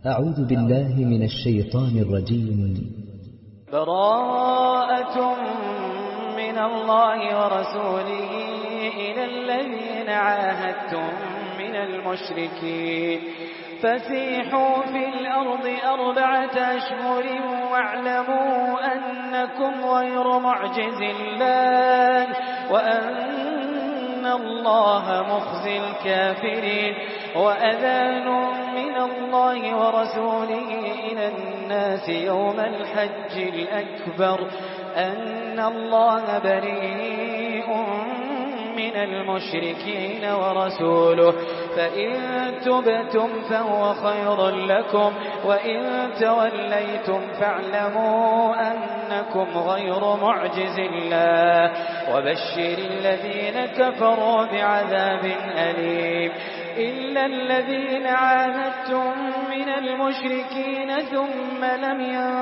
أعوذ بالله من الشيطان الرجيم. براءة من الله ورسوله إلى الذين عاهدتم من المشركين فسيحوا في الأرض 4 أشهر واعلموا أنكم غير معجز الله وأن الله مخزي الكافرين. وأذان من الله ورسوله إلى الناس يوم الحج الأكبر أن الله بريء من المشركين ورسوله فإن تبتم فهو خير لكم وإن توليتم فاعلموا أنكم غير معجز الله وبشر الذين كفروا بعذاب أليم. إلا الذين عاهدتم من المشركين ثم لم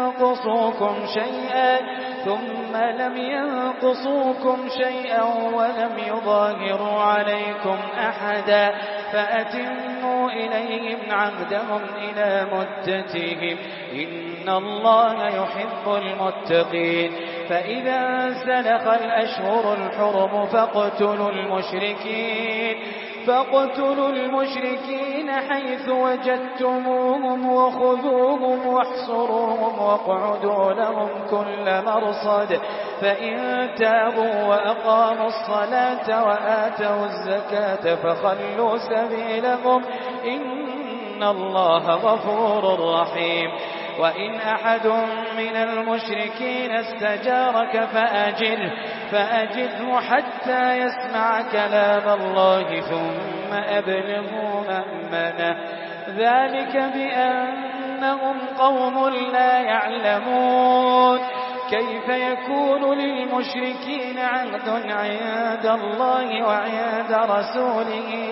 ينقصوكم شيئا ولم يظاهروا عليكم أحدا فأتموا إليهم عهدهم إلى مدتهم إن الله يحب المتقين. فإذا سلخ الأشهر الحرم فاقتلوا المشركين حيث وجدتموهم وخذوهم واحصروهم واقعدوا لهم كل مرصد فإن تابوا وأقاموا الصلاة وآتوا الزكاة فخلوا سبيلهم إن الله غفور رحيم. وإن أحد من المشركين استجارك فأجره حتى يسمع كلام الله ثم أبلغه مأمنه ذلك بأنهم قوم لا يعلمون. كيف يكون للمشركين عهد عند الله وعند رسوله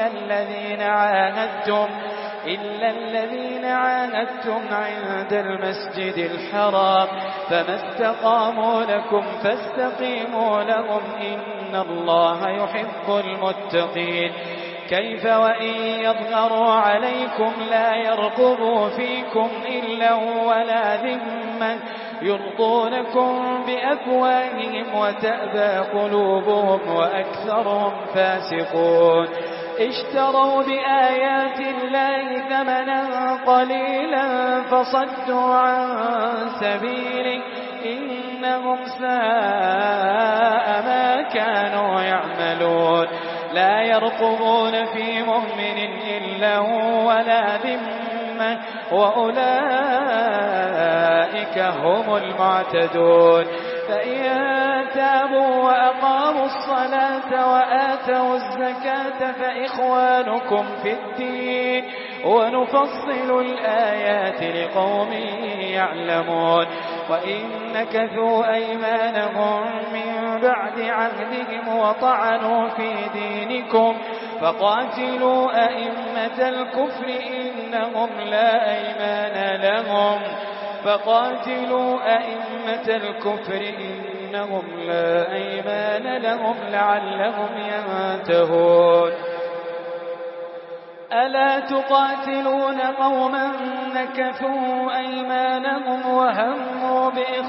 إلا الذين عاهدتم عند المسجد الحرام فما استقاموا لكم فاستقيموا لهم إن الله يحب المتقين. كيف وإن يظهروا عليكم لا يرقبوا فيكم إلا ولا ذمة يرضونكم بأفواههم وتأبى قلوبهم وأكثرهم فاسقون. اشتروا بآيات الله ثمنا قليلا فصدوا عن سبيله إنهم ساء ما كانوا يعملون. لا يرقبون في مؤمن إلا ولا ذمة وأولئك هم المعتدون. فإن تابوا وأقاموا الصلاة وآتوا الزكاة فإخوانكم في الدين ونفصل الآيات لقوم يعلمون. وإن نكثوا أيمانهم من بعد عهدهم وطعنوا في دينكم فقاتلوا أئمة الكفر إنهم لا أيمان لهم لعلهم ينتهون. ألا تقاتلون قوما نكثوا أيمانهم وهموا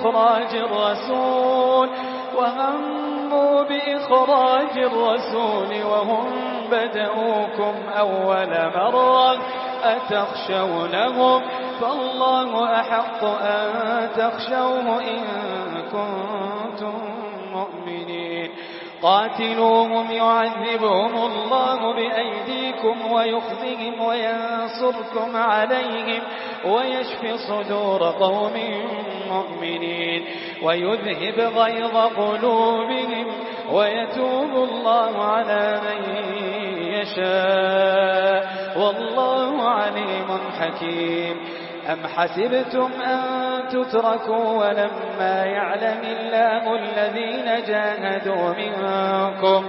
بإخراج الرسول وهم بدأوكم أول مرة أتخشونهم فالله أحق أن تخشوه إن كنتم مؤمنين. قاتلوهم يعذبهم الله بأيديكم ويخزهم وينصركم عليهم ويشفي صدور قوم مؤمنين ويذهب غيظ قلوبهم ويتوب الله على من يشاء والله عليم حكيم. أم حسبتم أن تتركوا ولما يعلم الله الذين جاهدوا منكم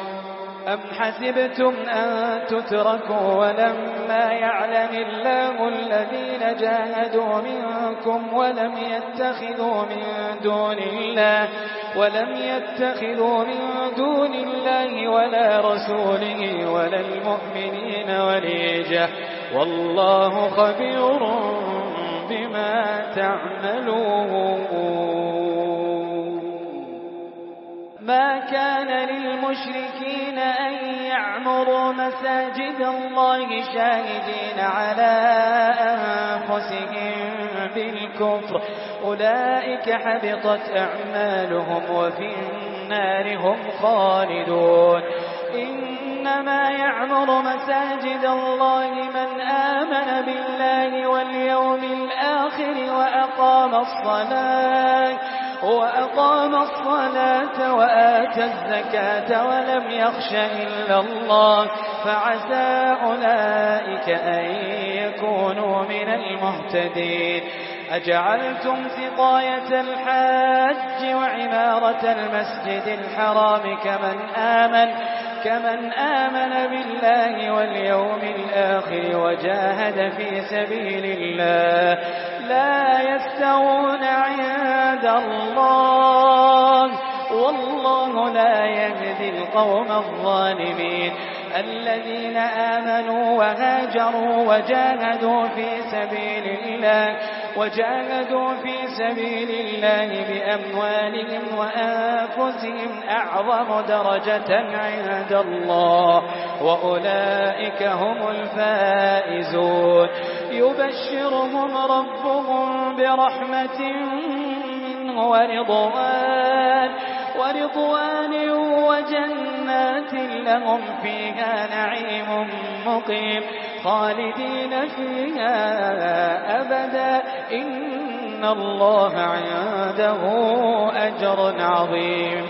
ولم يتخذوا من دون الله ولا رسوله ولا المؤمنين وليجة والله خبير بما تعملون. ما كان للمشركين أن يعمروا مساجد الله شاهدين على أنفسهم بالكفر، أولئك حبطت أعمالهم وفي النار هم خالدون. إنما يعمر مساجد الله من آمن بالله واليوم الآخر وأقام الصلاة وآتى الزكاة ولم يخش إلا الله، فعسى أولئك أن يكونوا من المهتدين. أجعلتم سقاية الحاج وعمارة المسجد الحرام كمن آمن بالله واليوم الآخر وجاهد في سبيل الله لا يستوون عند الله، والله لا يهدي القوم الظالمين. الذين آمنوا وهاجروا وجاهدوا في سبيل الله بأموالهم وأنفسهم أعظم درجة عند الله، وأولئك هم الفائزون. يبشرهم ربهم برحمة منه ورضوان وجنات لهم فيها نعيم مقيم خالدين فيها أبدا، إن الله عنده أجر عظيم.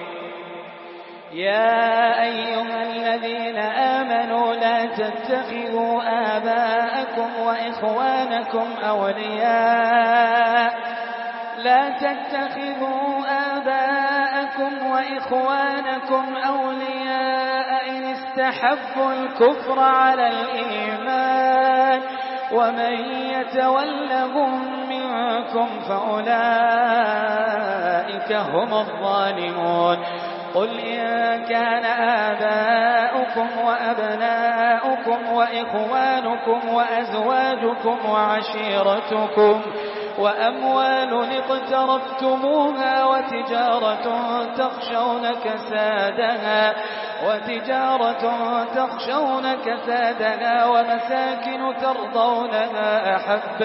يا أيها الذين آمنوا لا تتخذوا آباءكم وإخوانكم أولياء إن استحبوا الكفر على الإيمان، ومن يتولهم منكم فأولئك هم الظالمون. قل إن كان آباؤكم وأبناؤكم وإخوانكم وأزواجكم وعشيرتكم وأموال اقترفتموها وتجارة تخشون كسادها ومساكن ترضونها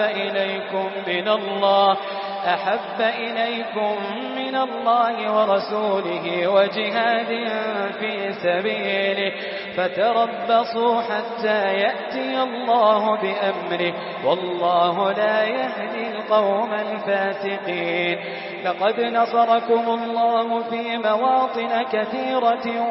أحب إليكم من الله ورسوله وجهاد في سبيله فتربصوا حتى يأتي الله بأمره، والله لا يهدي القوم الفاسقين. لقد نصركم الله في مواطن كثيرة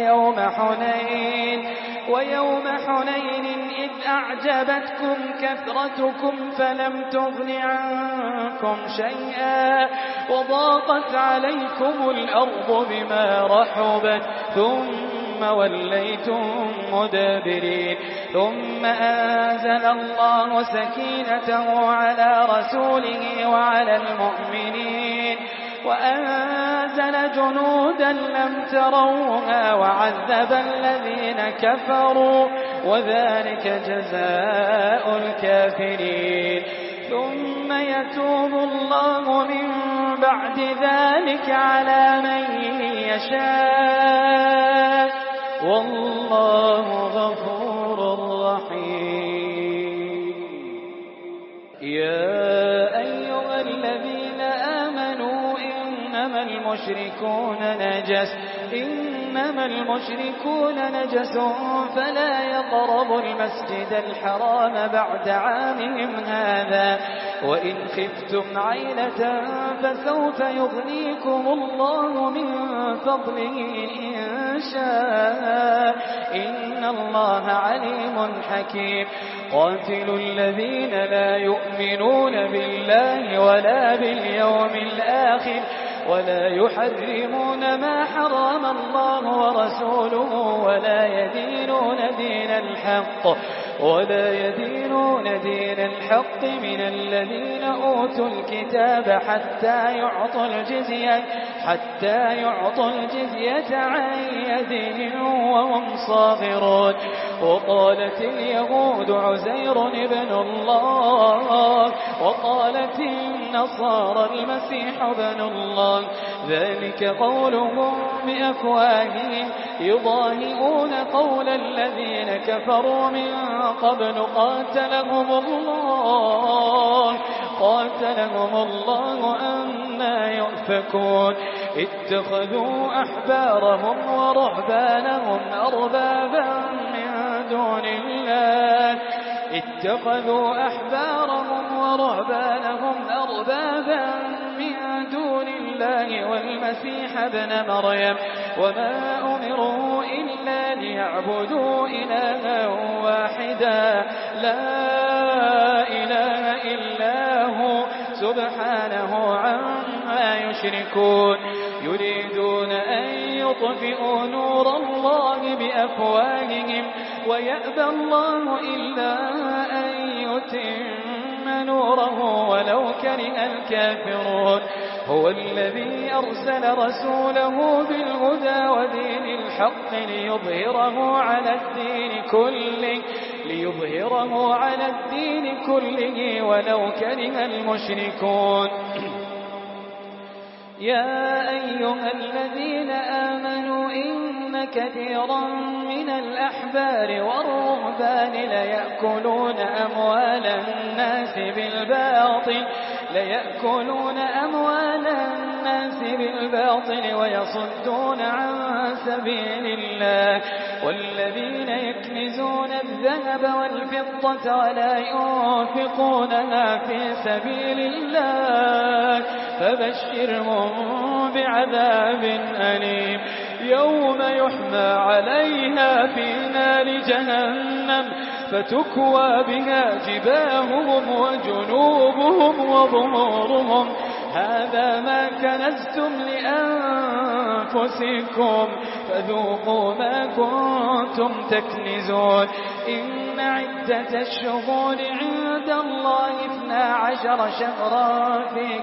ويوم حنين إذ أعجبتكم كثرتكم فلم تغن عنكم شيئا وضاقت عليكم الأرض بما رحبت ثم وليتم مدبرين. ثم أنزل الله سكينته على رسوله وعلى المؤمنين وأنزل جنودا لم تروها وعذب الذين كفروا وذلك جزاء الكافرين. ثم يتوب الله من بعد ذلك على من يشاء والله غفور رحيم. يا أيها الذين آمنوا إنما المشركون نجس فلا يقربوا المسجد الحرام بعد عامهم هذا وإن خفتم عيلة فسوف يغنيكم الله من فضله إن شاء إن الله عليم حكيم. قاتلوا الذين لا يؤمنون بالله ولا باليوم الآخر ولا يحرمون ما حرم الله ورسوله ولا يدينون دين الحق ولا يدينون دين الحق من الذين أوتوا الكتاب حتى يعطوا الجزية عن يد وهم صاغرون. وقالت اليهود عزير ابن الله وقالت النصارى المسيح ابن الله، ذلك قولهم بأفواههم يضاهئون قول الذين كفروا من قبل قاتلهم الله أنى يؤفكون. اتخذوا أحبارهم ورهبانهم أربابا من دون الله والمسيح ابن مريم، وما أمروا إلا ليعبدوا إلها واحدا لا إله إلا هو سبحانه عما يشركون. يريدون أن يطفئوا نور الله بأفواههم ويأبى الله إلا أن يتم نوره ولو كره الكافرون. هو الذي أرسل رسوله بالهدى ودين الحق ليظهره على الدين كله ولو كره المشركون. يا أيها الذين آمنوا إن كثيرا من الأحبار والرهبان ليأكلون أموال الناس بالباطل ويصدون عن سبيل الله. والذين يكنزون الذهب والفضة ولا ينفقونها في سبيل الله فبشرهم بعذاب أليم. يوم يحمى عليها في نار جهنم فتكوى بها جباههم وجنوبهم وظهورهم هذا ما كنزتم لأنفسكم فذوقوا ما كنتم تكنزون. إن عدة الشهور عند الله 12 شهرا في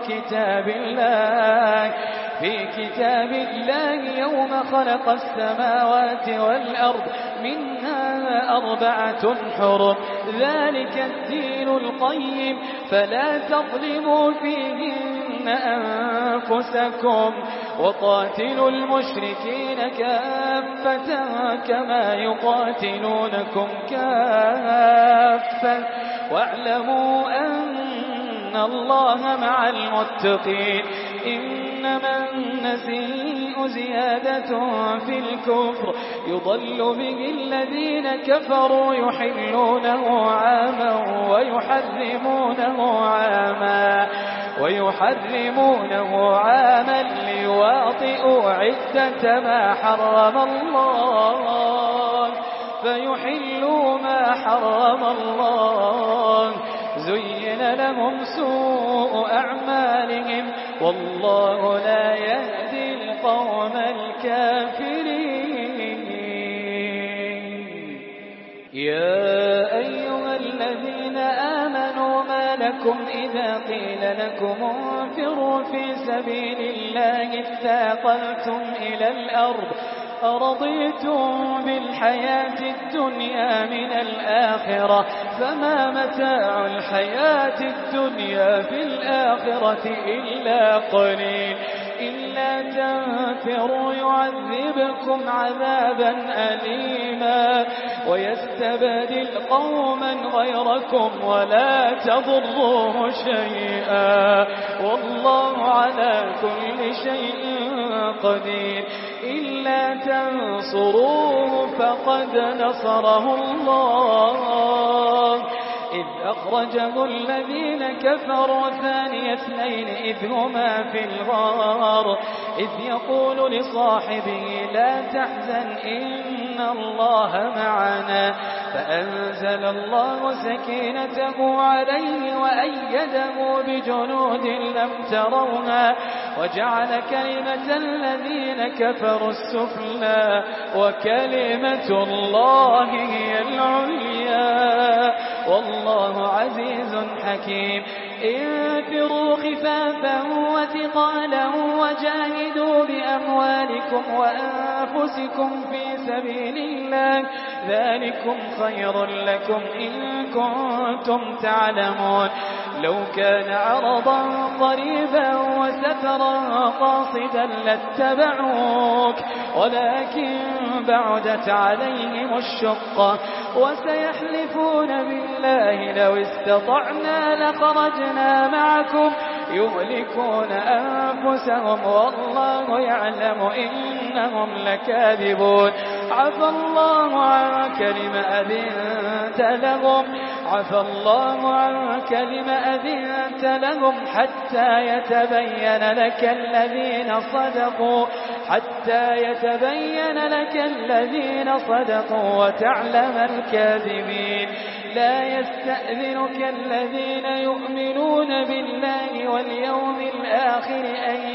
كتاب الله يوم خلق السماوات والأرض منها 4 حرم ذلك الدين القيم فلا تظلموا فيهن أنفسكم وقاتلوا المشركين كافة كما يقاتلونكم كافة واعلموا أن الله مع المتقين. إنما النسيء زيادة في الكفر يضل به الذين كفروا يحلونه عاما ويحرمونه عاما ليواطئوا عدة ما حرم الله فيحلوا ما حرم الله. زين لهم سوء أعمالهم والله لا يهدي القوم الكافرين. يا أيها الذين آمنوا ما لكم إذا قيل لكم انفروا في سبيل الله اثاقلتم إلى الأرض أرضيتم بالحياة الدنيا من الآخرة فما متاع الحياة الدنيا في الآخرة إلا قليل. إلا تنفروا يعذبكم عذابا أليما ويستبدل قوما غيركم ولا تضروه شيئا والله على كل شيء قدير. إلا تنصروه فقد نصره الله إذ أخرجه الذين كفروا ثاني اثنين إذ هما في الغار إذ يقول لصاحبه لا تحزن إن الله معنا فأنزل الله سكينته عليه وأيده بجنود لم تروها وجعل كلمة الذين كفروا السفلى وكلمة الله هي العليا والله عزيز حكيم. انفروا خفافا وثقالا وجاهدوا بأموالكم وأنفسكم في سبيل الله ذلكم خير لكم إن كنتم تعلمون. لو كان عرضا قريبا وسفرا قاصدا لاتبعوك ولكن بعدت عليهم الشقة وسيحلفون بالله لو استطعنا لخرجنا معكم يهلكون أنفسهم والله يعلم إنهم لكاذبون. عفى الله عنك لم أذنت لهم حتى يتبين لك الذين صدقوا وتعلم الكاذبين. لا يستأذنك الذين يؤمنون بالله واليوم الآخر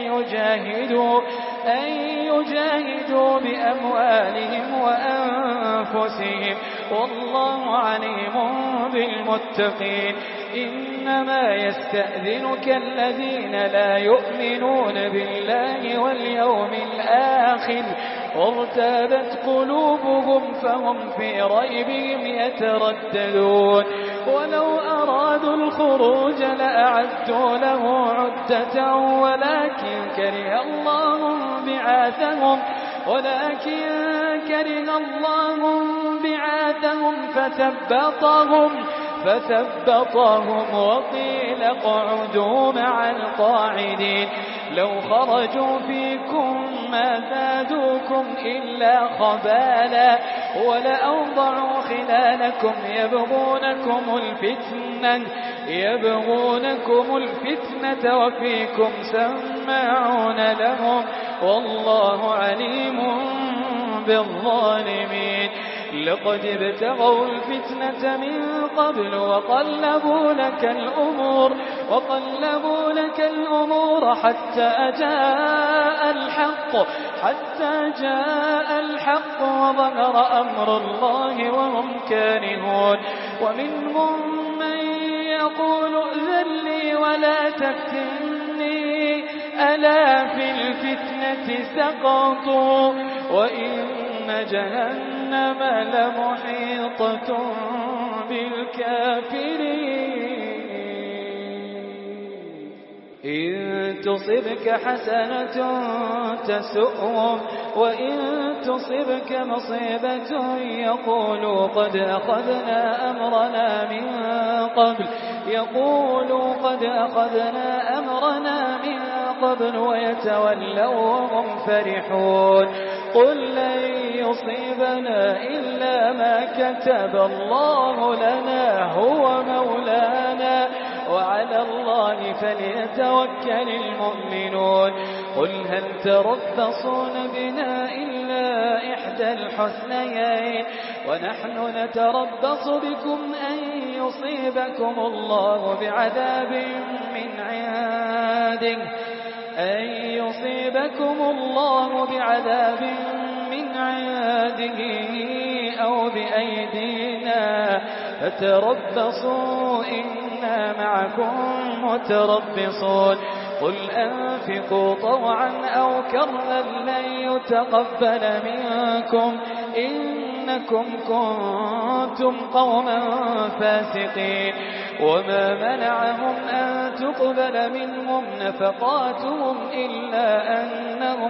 أن يجاهدوا بأموالهم وأنفسهم والله عليم بالمتقين. إنما يستأذنك الذين لا يؤمنون بالله واليوم الآخر وارتابت قلوبهم فهم في ريبهم يترددون. ولو أرادوا الخروج لأعدوا له عدة ولكن كره الله بعاثهم فثبطهم وقيل اقعدوا مع القاعدين. لو خرجوا فيكم ما زادوكم إلا خبالا ولأوضعوا خلالكم يبغونكم الفتنة وفيكم سماعون لهم والله عليم بالظالمين. لقد ابتغوا الفتنة من قبل وقلبوا لك الأمور حتى جاء الحق وظهر أمر الله وهم كارهون. ومنهم من يقول ائذن لي ولا تفتني ألا في الفتنة سقطوا وإن جهنم لمحيطة بالكافرين. إن تصبك حسنة تسؤهم وإن تصبك مصيبة يقولوا قد أخذنا أمرنا من قبل ويتولوا وهم فرحون. قل لن يصيبنا إلا ما كتب الله لنا هو مولانا وعلى الله فليتوكل المؤمنون. قل هل تربصون بنا إلا إحدى الحسنيين ونحن نتربص بكم أن يصيبكم الله بعذاب من عنده أو بأيدينا فتربصوا إنا معكم متربصون. قل أنفقوا طوعا أو كرها لن يتقبل منكم إنكم كنتم قوما فاسقين. وما منعهم أن تقبل منهم نفقاتهم إلا أنهم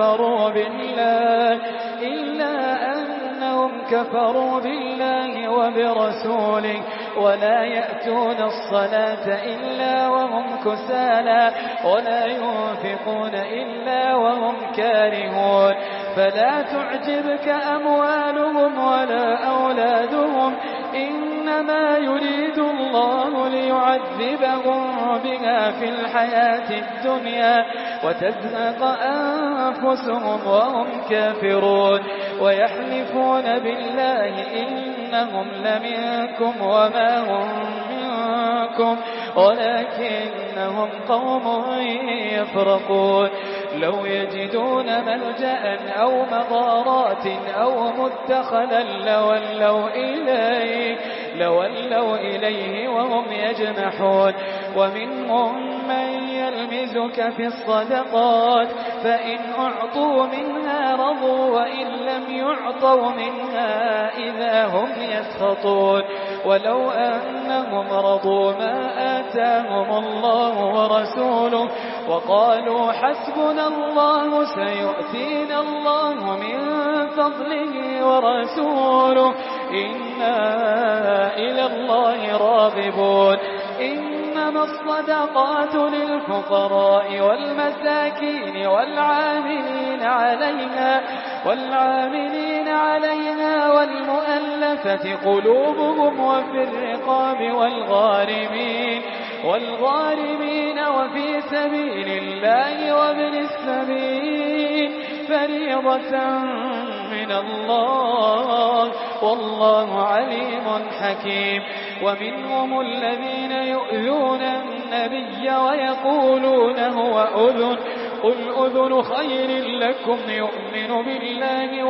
كفروا بالله وبرسوله ولا يأتون الصلاة إلا وهم كسالى ولا ينفقون إلا وهم كارهون. فلا تعجبك أموالهم ولا أولادهم إنما يريد الله ليعذبهم بها في الحياة الدنيا وتزهق أنفسهم وهم كافرون. ويحلفون بالله إنهم لمنكم وما هم منكم ولكنهم قوم يفرقون. لو يجدون ملجأ أو مغارات أو مدخلا لولوا إليه لولوا إليه وهم يجمحون ومنهم من يلمزك في الصدقات فإن أعطوا منها رضوا وإن لم يعطوا منها إذا هم يسخطون ولو أنهم رضوا ما آتاهم الله ورسوله وقالوا حسبنا الله سيؤتينا الله من فضله ورسوله إنا إلى الله راغبون إنما الصدقات للفقراء والمساكين والعاملين عليها والمؤلفة قلوبهم وفي الرقاب والغارمين وفي سبيل الله وابن السبيل فريضة من الله والله عليم حكيم ومنهم الذين يؤذون النبي ويقولون هو أذن قل أذن خير لكم يؤمن بالله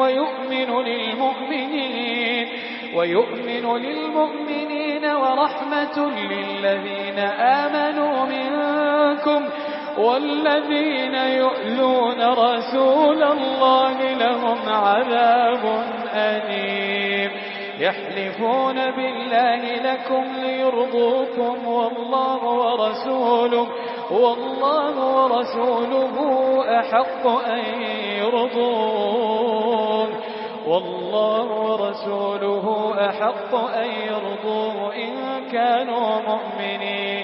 ويؤمن للمؤمنين ورحمة للذين آمنوا منكم والذين يؤذون رسول الله لهم عذاب أليم يحلفون بالله لكم ليرضوكم والله ورسوله أحق أن يرضوه إن كانوا مؤمنين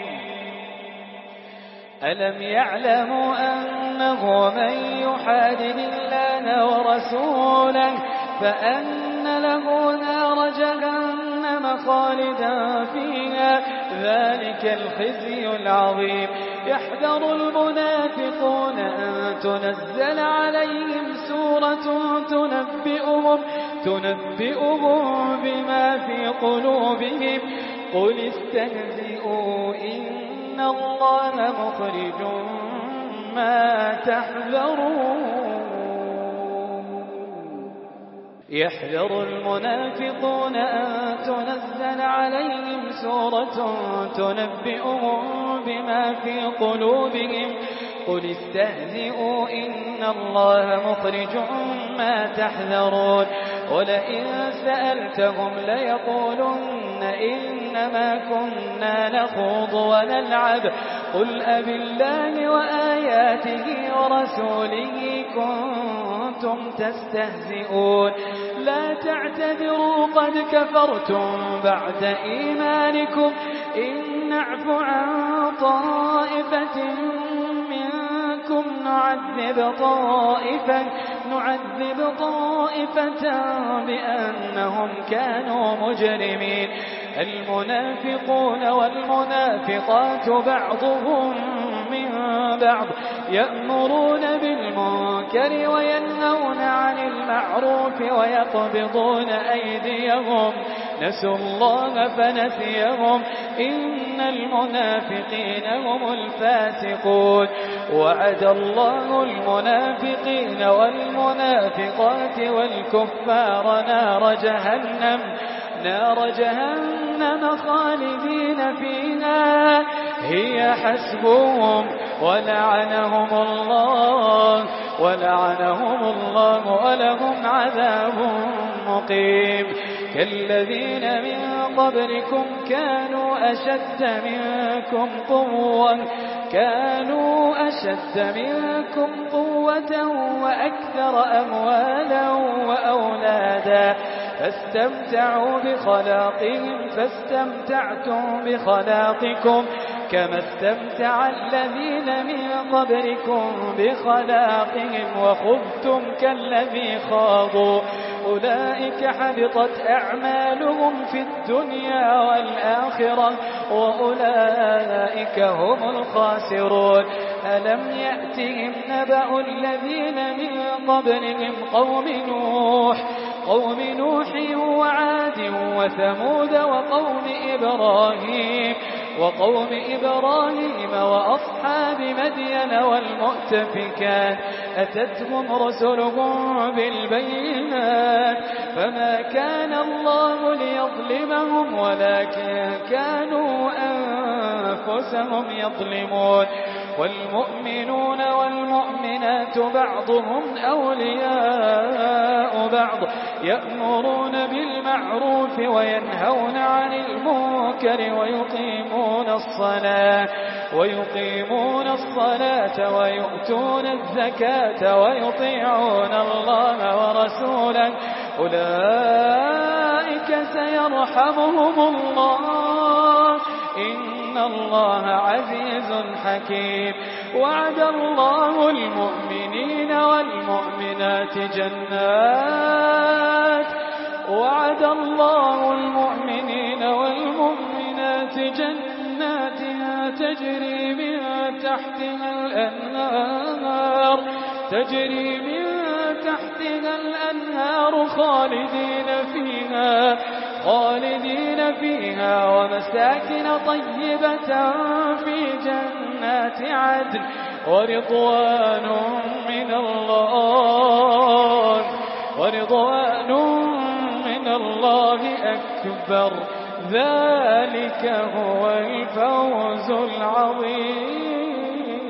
ألم يعلموا أنه من يحادد الله ورسوله فأن له نار جهنم خالدا فيها ذلك الخزي العظيم يحذر المنافقون أن تنزل عليهم سورة تنبئهم بما في قلوبهم قل استهزئوا إن الله مخرج ما تحذرون يحذر المنافقون أن تنزل عليهم سورة تنبئهم بما في قلوبهم قل استهزئوا إن الله مخرج ما تحذرون ولئن سألتهم ليقولن إنما كنا نخوض ونلعب قل أبالله وآياته ورسوله كنتم تستهزئون لا تعتذروا قد كفرتم بعد إيمانكم إن نعف عن طائفة منكم نعذب طائفة بأنهم كانوا مجرمين المنافقون والمنافقات بعضهم من بعض يأمرون بالمنكر وينهون عن المعروف ويقبضون أيديهم نسوا الله فنسيهم إن المنافقين هم الفاسقون وعد الله المنافقين والمنافقات والكفار نار جهنم خالدين فيها هي حسبهم ولعنهم الله ولهم عذاب مقيم كالذين من قبلكم كانوا أشد منكم قوة وأكثر أموالا وأولادا فاستمتعوا بخلاقهم فاستمتعتم بخلاقكم كما استمتع الذين من قبلكم بخلاقهم وخذتم كالذي خاضوا أولئك حبطت أعمالهم في الدنيا والآخرة وأولئك هم الخاسرون ألم يأتهم نبأ الذين من قبلهم قوم نوح وعاد وثمود وقوم إبراهيم وقوم إبراهيم وأصحاب مدين والمؤتفكات أتتهم رسلهم بالبينات فما كان الله ليظلمهم ولكن كانوا أنفسهم يظلمون والمؤمنون والمؤمنات بعضهم أولياء بعض يأمرون بالمعروف وينهون عن المنكر ويقيمون الصلاة ويؤتون الزكاة ويطيعون الله ورسوله أولئك سيرحمهم الله إن الله عزيز حكيم وعد الله المؤمنين والمؤمنات جنات تجري من تحتها الأنهار خالدين فيها ومساكن طيبة في جنات عدن ورضوان من الله أكبر ذلك هو الفوز العظيم.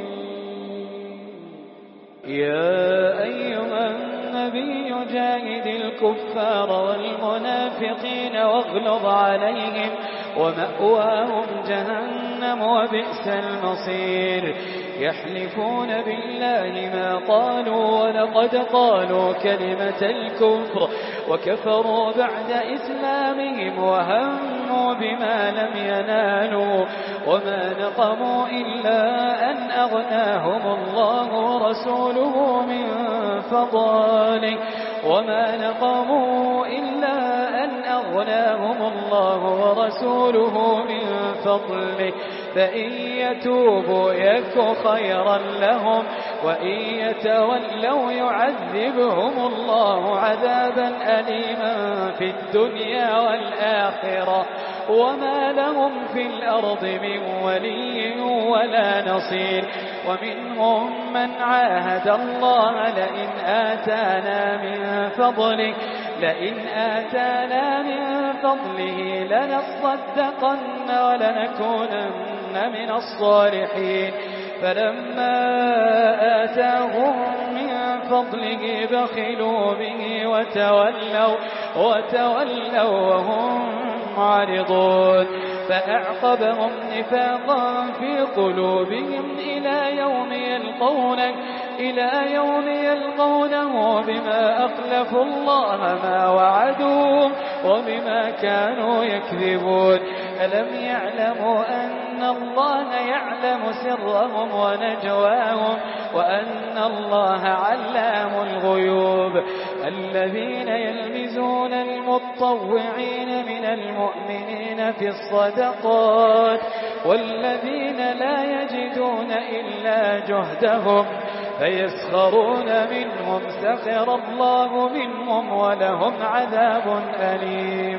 يا أيها النبي جاهد الكفار والمنافقين واغلظ عليهم ومأواهم جهنم وبئس المصير. يحلفون بالله ما قالوا ولقد قالوا كلمة الكفر وكفروا بعد إسلامهم وهموا بما لم ينالوا وما نقموا إلا أن أغناهم الله ورسوله من فضله فإن يتوبوا يك خيرا لهم وإن يتولوا يعذبهم الله عذابا أليما في الدنيا والآخرة وما لهم في الأرض من ولي ولا نصير. ومنهم من عاهد الله لئن آتانا من فضله لنصدقن ولنكونن من الصالحين. فلما آتاهم من فضله بخلوا به وتولوا وهم معرضون. فأعقبهم نفاقا في قلوبهم إلى يوم يلقونه بما أخلفوا الله ما وعدوه وبما كانوا يكذبون. ألم يعلموا أن الله يعلم سرهم ونجواهم وأن الله علام الغيوب. الذين يلمزون المتطوعين من المؤمنين في الصدقات والذين لا يجدون إلا جهدهم فيسخرون منهم سخر الله منهم ولهم عذاب أليم.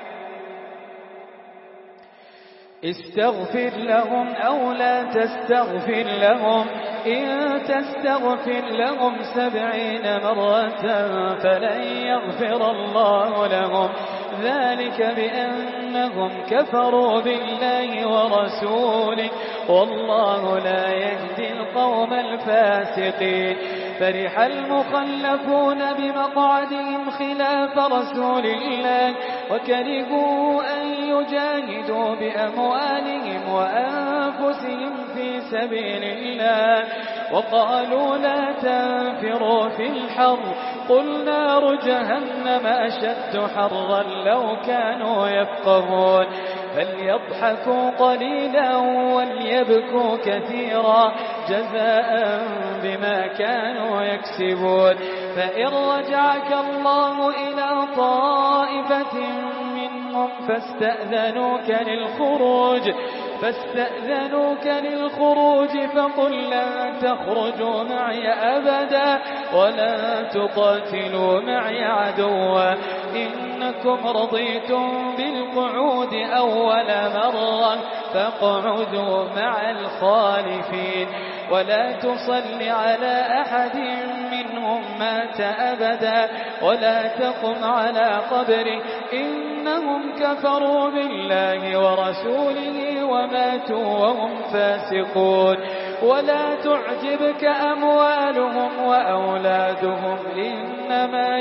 استغفر لهم أو لا تستغفر لهم إن تستغفر لهم 70 مرة فلن يغفر الله لهم ذلك بأنهم كفروا بالله ورسوله والله لا يهدي القوم الفاسقين. فرح المخلفون بمقعدهم خلاف رسول الله وكرهوا أن يجاهدوا بأموالهم وأنفسهم في سبيل الله وقالوا لا تنفروا في الحر قل نار جهنم أشد حرا لو كانوا يفقهون. فليضحكوا قليلا وليبكوا كثيرا جزاء بما كانوا يكسبون. فإن رجعك الله إلى طائفة منهم فاستأذنوك للخروج فاستأذنوك للخروج فقل لن تخرجوا معي أبدا ولن تقاتلوا معي عدوا إنكم رضيتم بالقعود أول مرة فاقعدوا مع الخالفين ولا تصل على أحد منهم مات أبدا ولا تقم على قبره إنهم كفروا بالله ورسوله وماتوا وهم فاسقون ولا تعجبك أموالهم وأولادهم إنما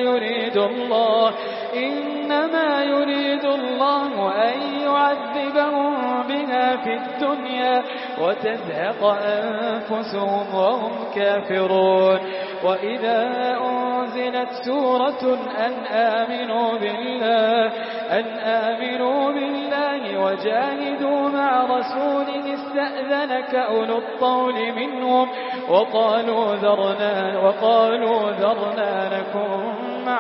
يريد الله أن يعذبهم بها في الدنيا وتزهق أنفسهم وهم كافرون وإذا أنزلت سورة أن آمنوا بالله وجاهدوا مع رسوله استأذنك أولو الطول منهم وقالوا ذرنا نكن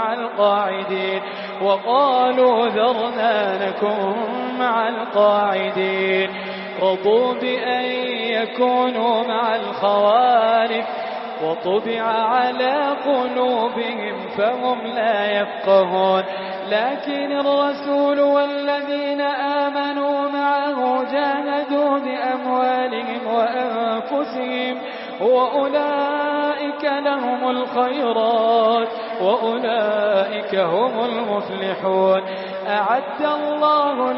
مع القاعدين رضوا بأن يكونوا مع الخوالف وطبع على قلوبهم فهم لا يفقهون لكن الرسول والذين آمنوا معه جاهدوا بأموالهم وأنفسهم وأولئك لهم الخيرات وأولئك هم المفلحون أعد الله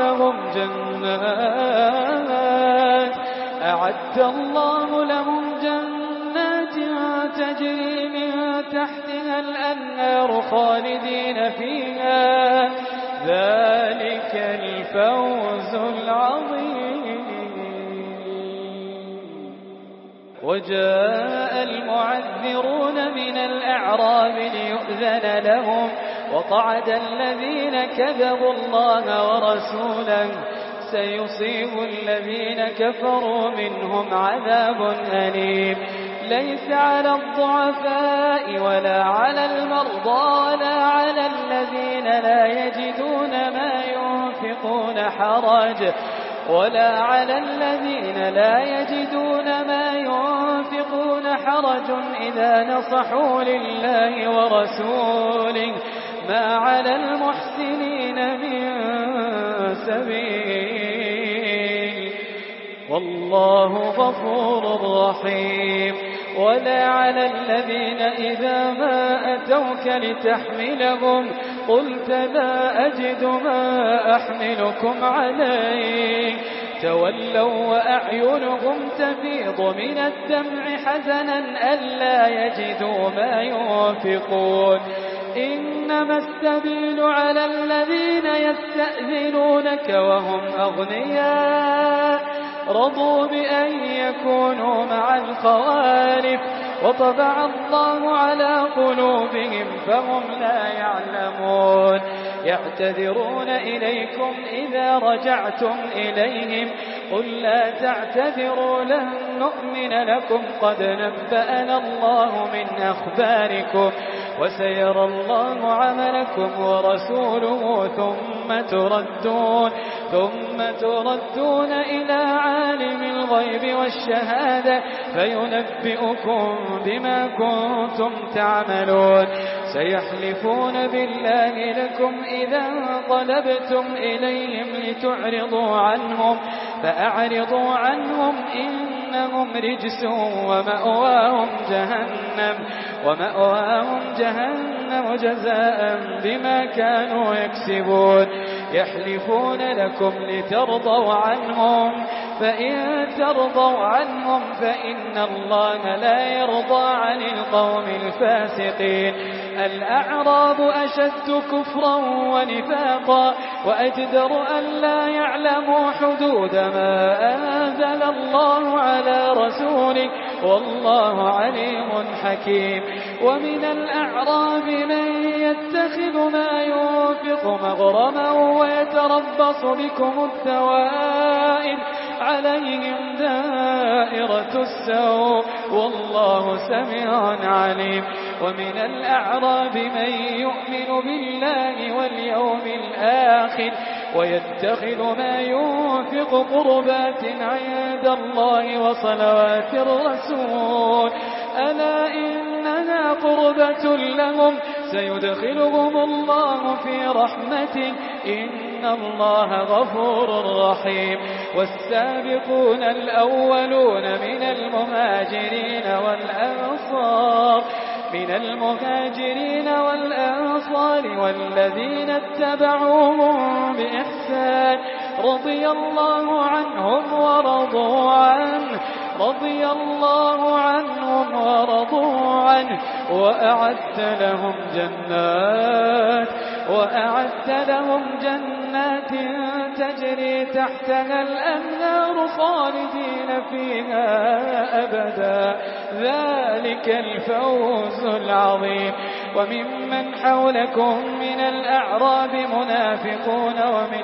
لهم جنات تجري من تحتها الأنهار خالدين فيها ذلك الفوز العظيم. وجاء المعذرون من الأعراب ليؤذن لهم وقعد الذين كذبوا الله ورسوله سيصيب الذين كفروا منهم عذاب أليم ليس على الضعفاء ولا على المرضى ولا على الذين لا يجدون ما ينفقون حرج إذا نصحوا لله ورسوله ما على المحسنين من سبيل والله غفور رحيم ولا على الذين إذا ما أتوك لتحملهم قلت لا أجد ما أحملكم عليه تولوا وأعينهم تفيض من الدمع حزنا ألا يجدوا ما ينفقون إنما السبيل على الذين يستأذنونك وهم أغنياء رضوا بأن يكونوا مع الخوالف وطبع الله على قلوبهم فهم لا يعلمون يعتذرون إليكم إذا رجعتم إليهم قل لا تعتذروا لن نؤمن لكم قد نبأنا الله من أخباركم وسيرى الله عملكم ورسوله ثم تردون إلى عالم الغيب والشهادة فينبئكم بما كنتم تعملون سيحلفون بالله لكم إذا انقلبتم إليهم لتعرضوا عنهم فأعرضوا عنهم إنهم رجس ومأواهم جهنم جزاء بما كانوا يكسبون يحلفون لكم لترضوا عنهم فإن ترضوا عنهم فإن الله لا يرضى عن القوم الفاسقين الأعراب أشد كفرا ونفاقا وأجدر أن لا يعلموا حدود ما أنزل الله على رسوله والله عليم حكيم ومن الأعراب من يتخذ ما ينفق مغرما ويتربص بكم الدوائر عليهم دائرة السوء والله سميع عليم ومن الأعراب من يؤمن بالله واليوم الآخر ويتخذ ما ينفق قربات عند الله وصلوات الرسول ألا إنها قربة لهم سيدخلهم الله في رحمته إن الله غفور رحيم والسابقون الأولون من المهاجرين والأنصار والذين اتبعوهم بإحسان رضي الله عنهم ورضوا عنه وأعد لهم جنات تجري تحتها الأنهار خالدين فيها أبدا ذلك الفوز العظيم ومن حولكم من الأعراب منافقون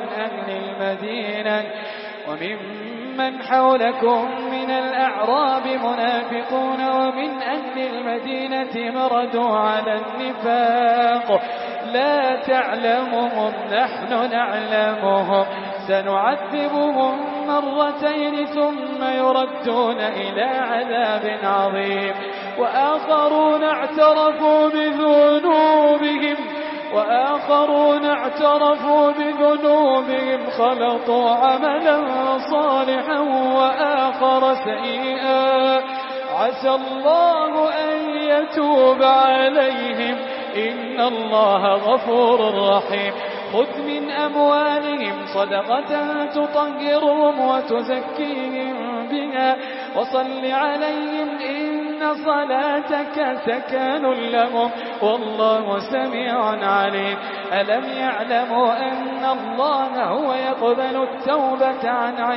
ومن أهل المدينة مردوا على النفاق لا تعلمهم نحن نعلمهم سنعذبهم مرتين ثم يردون إلى عذاب عظيم وآخرون اعترفوا بذنوبهم خلطوا عملا صالحا وآخر سيئا عسى الله أن يتوب عليهم إن الله غفور رحيم خذ من أموالهم صدقة تطهرهم وتزكيهم بها وصل عليهم إن صلاتك سكن لهم والله سميع عليم ألم يعلموا أن الله هو يقبل التوبة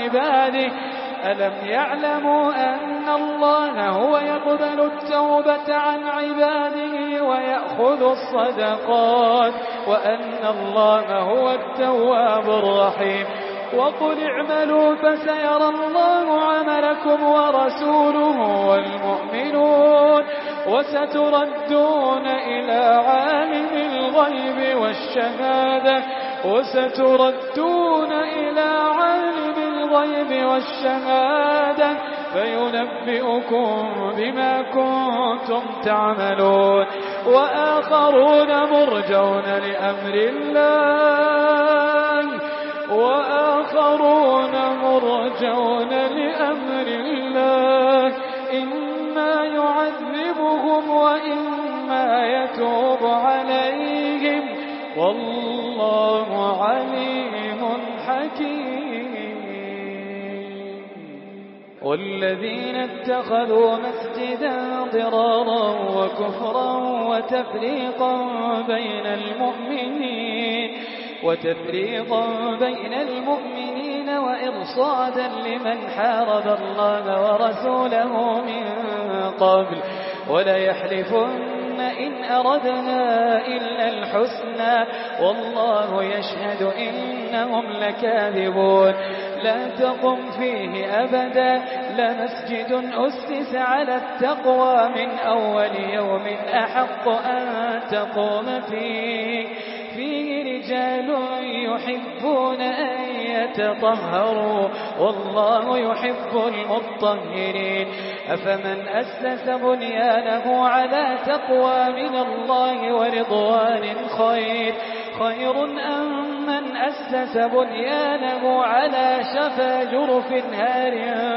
عن عباده ويأخذ الصدقات وأن الله هو التواب الرحيم وقل اعملوا فسيرى الله عملكم ورسوله والمؤمنون وستردون إلى عالم الغيب والشهادة فينبئكم بما كنتم تعملون وآخرون مرجون لأمر الله إما يعذبهم وإما يتوب عليهم والله عليم حكيم والذين اتخذوا مسجدا ضرارا وكفرا وتفريقا بين المؤمنين وإرصادا لمن حارب الله ورسوله من قبل وليحلفن إن أردنا إلا الحسنى والله يشهد إنهم لكاذبون لا تقم فيه أبدا لمسجد أسس على التقوى من أول يوم أحق أن تقوم فيه رجال يحبون أن يتطهروا والله يحب المطهرين أفمن أسس بنيانه على تقوى من الله ورضوان خير أم من أسس بنيانه على شفا جرف هار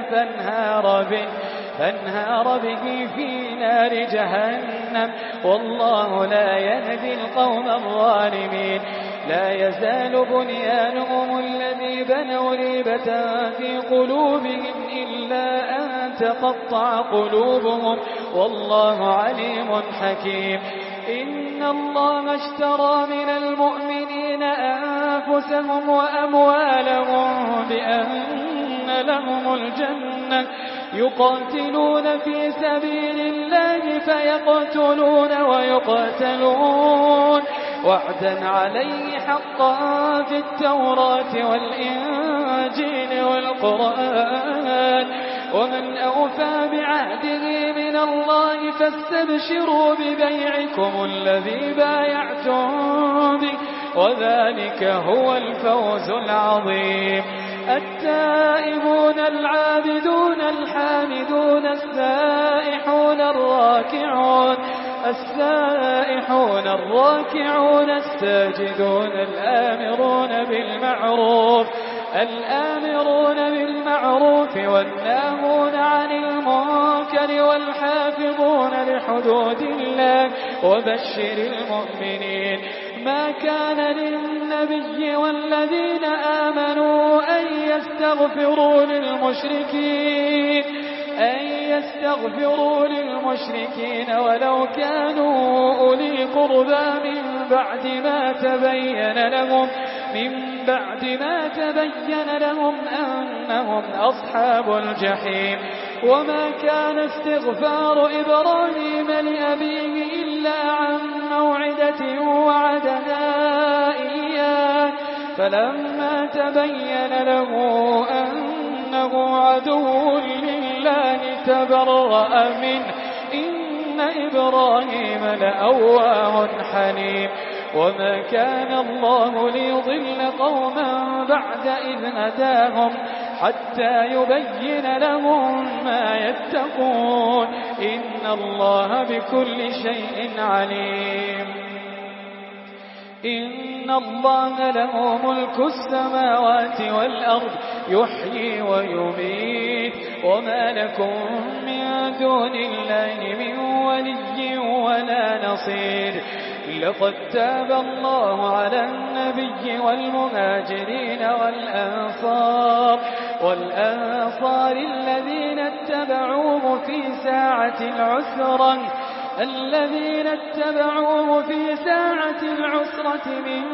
فانهار به في نار جهنم والله لا يهدي القوم الظالمين لا يزال بنيانهم الذي بنوا ريبة في قلوبهم إلا أن تقطع قلوبهم والله عليم حكيم إن الله اشترى من المؤمنين أنفسهم وأموالهم بأن لهم الجنة يقاتلون في سبيل الله فيقتلون ويقتلون وعدا عليه حقا في التوراة والإنجيل والقرآن ومن أوفى بعهده من الله فاستبشروا ببيعكم الذي بايعتم به وذلك هو الفوز العظيم. التائبون العابدون الحامدون السائحون الراكعون الساجدون الآمرون بالمعروف والناهون عن المنكر والحافظون لحدود الله وبشر المؤمنين. ما كان للنبي والذين آمنوا أن يستغفروا للمشركين ولو كانوا أولي قربى من بعد ما تبين لهم أنهم أصحاب الجحيم. وما كان استغفار إبراهيم لأبيه إلا عن موعدة وعدها إياه فلما تبين له أنه عدو لله تبرأ منه إن إبراهيم لأواه حليم. وما كان الله ليضل قوما بعد إذ هداهم حتى يبين لهم ما يتقون إن الله بكل شيء عليم. إن الله له ملك السماوات والأرض يحيي ويميت وما لكم من دون الله من ولي ولا نصير. لقد تاب الله على النبي والمهاجرين والأنصار الذين اتبعوه في ساعة العسرة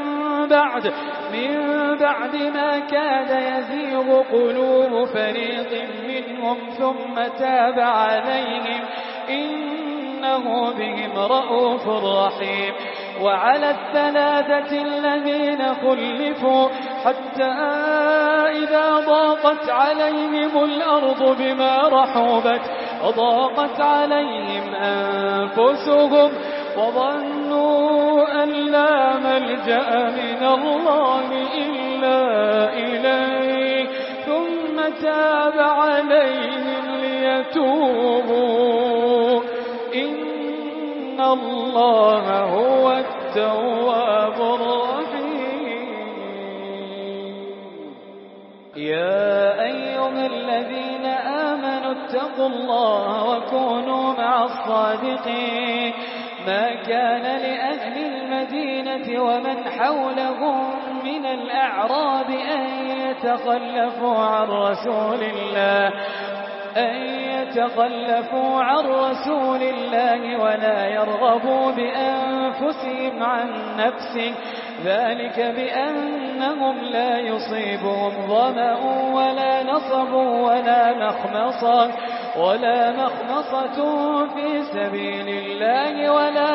من بعد ما كاد يزيغ قلوب فريق منهم ثم تاب عليهم إنه بهم رءوف رحيم. وعلى الثلاثة الذين خلفوا حتى إذا ضاقت عليهم الأرض بما رحبت وضاقت عليهم أنفسهم وظنوا أن لا ملجأ من الله إلا إليه ثم تاب عليهم ليتوبوا إن الله هو التواب الرحيم. يا أيها الذين آمنوا اتقوا الله وكونوا مع الصادقين. ما كان لأهل المدينة ومن حولهم من الأعراب أن يتخلفوا عن رسول الله ولا يرغبوا بأنفسهم عن نفسه ذلك بأنهم لا يصيبهم ظمأ ولا نصب ولا مخمصة في سبيل الله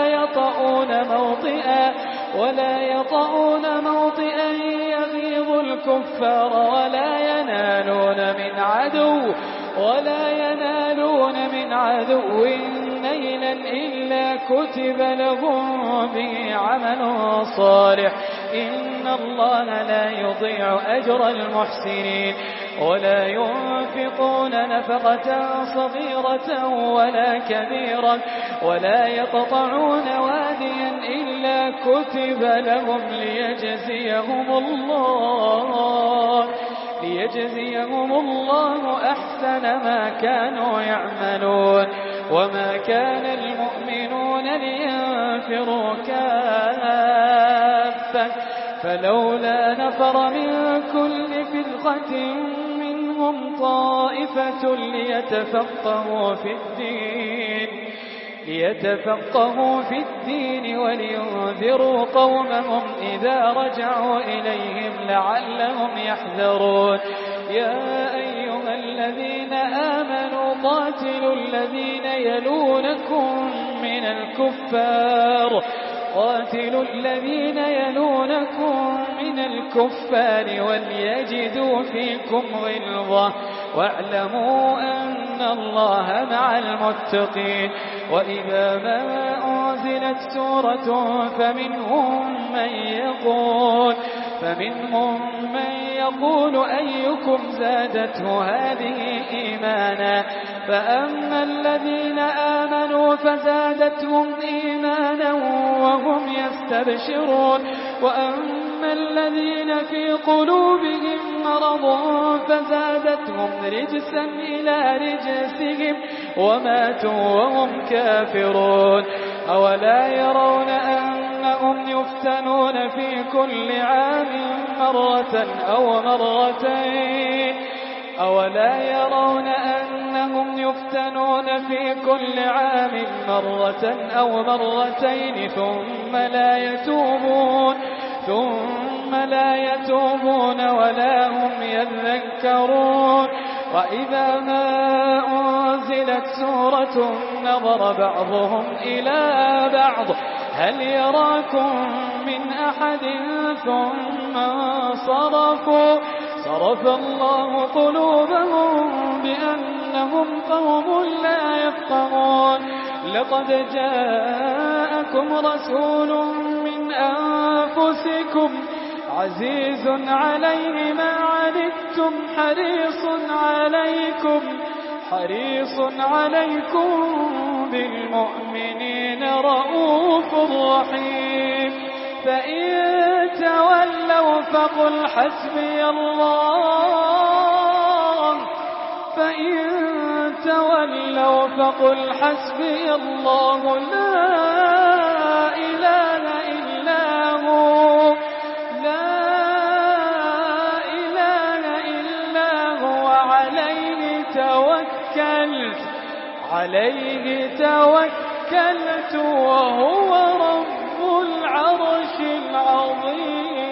ولا يطؤون موطئا يغيظ الكفار ولا ينالون من عدو نيلا إلا كتب لهم به عمل صالح إن الله لا يضيع أجر المحسنين. ولا ينفقون نفقة صغيرة ولا كبيرة ولا يقطعون واديا إلا كتب لهم ليجزيهم الله أحسن ما كانوا يعملون. وما كان المؤمنون لينفروا كافة فلولا نفر من كل فرقة منهم طائفة ليتفقهوا في الدين ولينذروا قومهم إذا رجعوا إليهم لعلهم يحذرون. يا أيها الذين آمنوا قاتلوا الذين يلونكم من الكفار وليجدوا فيكم غلظة واعلموا أن إن الله مع المتقين. وإذا ما أنزلت سورة فمنهم من يقول أيكم زادته هذه إيمانا فأما الذين آمنوا فزادتهم إيمانا وهم يستبشرون وأما الذين في قلوبهم مرض فزادتهم رجسا إلى رجسهم وماتوا وهم كافرون. أولا يرون أنهم يفتنون في كل عام مرة أو مرتين ثم لا يتوبون ولا هم يذكرون. وإذا ما أنزلت سورة نظر بعضهم إلى بعض هل يراكم من أحد ثم انصرفوا صرف الله قلوبهم بأنهم قوم لا يفقهون. لقد جاءكم رسول من أنفسكم عزيز عليه ما عنتم حريص عليكم بالمؤمنين رؤوف رحيم. فإن تولوا فقل حسبي الله لا إله إلا هو عليه توكلت وهو رب العرش العظيم.